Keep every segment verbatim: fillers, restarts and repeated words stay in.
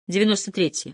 девяносто третье.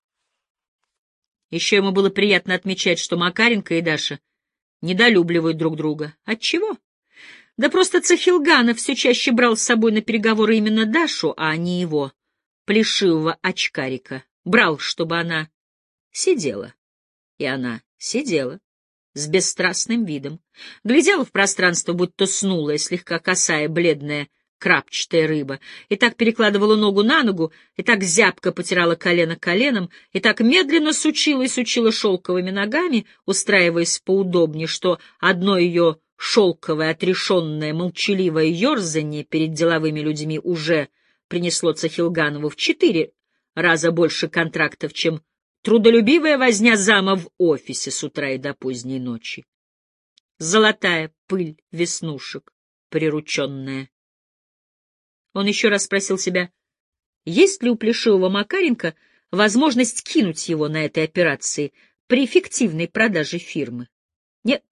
Еще ему было приятно отмечать, что Макаренко и Даша недолюбливают друг друга. Отчего? Да просто Цахилганов все чаще брал с собой на переговоры именно Дашу, а не его, плешивого очкарика. Брал, чтобы она сидела. И она сидела с бесстрастным видом, глядела в пространство, будто снулая, слегка косая, бледная, крапчатая рыба, и так перекладывала ногу на ногу, и так зябко потирала колено коленом, и так медленно сучила и сучила шелковыми ногами, устраиваясь поудобнее, что одно ее шелковое, отрешенное, молчаливое ерзанье перед деловыми людьми уже принесло Цахилганову в четыре раза больше контрактов, чем трудолюбивая возня зама в офисе с утра и до поздней ночи. Золотая пыль веснушек, прирученная. Он еще раз спросил себя, есть ли у плешивого Макаренко возможность кинуть его на этой операции при фиктивной продаже фирмы. Нет.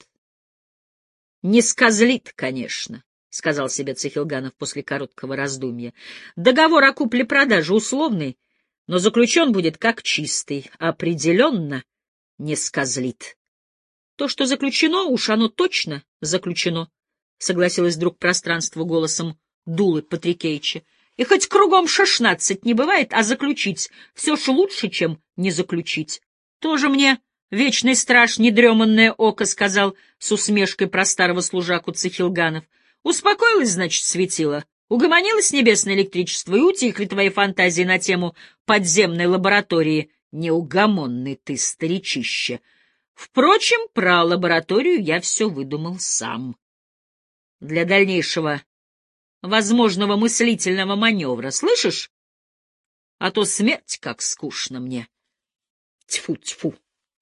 Не скозлит, конечно, — сказал себе Цахилганов после короткого раздумья. Договор о купле-продаже условный, но заключен будет как чистый, определенно не скозлит. То, что заключено, уж оно точно заключено, — согласилось вдруг пространство голосом Дулы Патрикеича. И хоть кругом шестнадцать не бывает, а заключить все ж лучше, чем не заключить. Тоже мне вечный страж, недреманное око, — сказал с усмешкой про старого служаку Цахилганов. Успокоилась, значит, светило, угомонилось небесное электричество, и утихли твои фантазии на тему подземной лаборатории. Неугомонный ты, старичище. Впрочем, про лабораторию я все выдумал сам. Для дальнейшего возможного мыслительного маневра, слышишь? А то смерть как скучно мне. Тьфу-тьфу.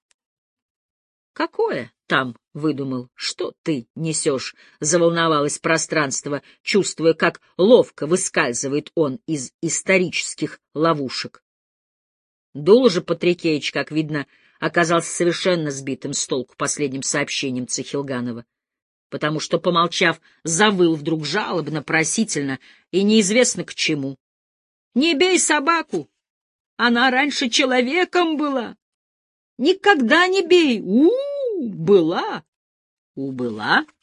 Какое там выдумал? Что ты несешь? Заволновалось пространство, чувствуя, как ловко выскальзывает он из исторических ловушек. Дула же Патрикеич, как видно, оказался совершенно сбитым с толку последним сообщением Цахилганова, потому что, помолчав, завыл вдруг жалобно, просительно и неизвестно к чему. «Не бей собаку! Она раньше человеком была! Никогда не бей! У-у-у! Была! Убыла!»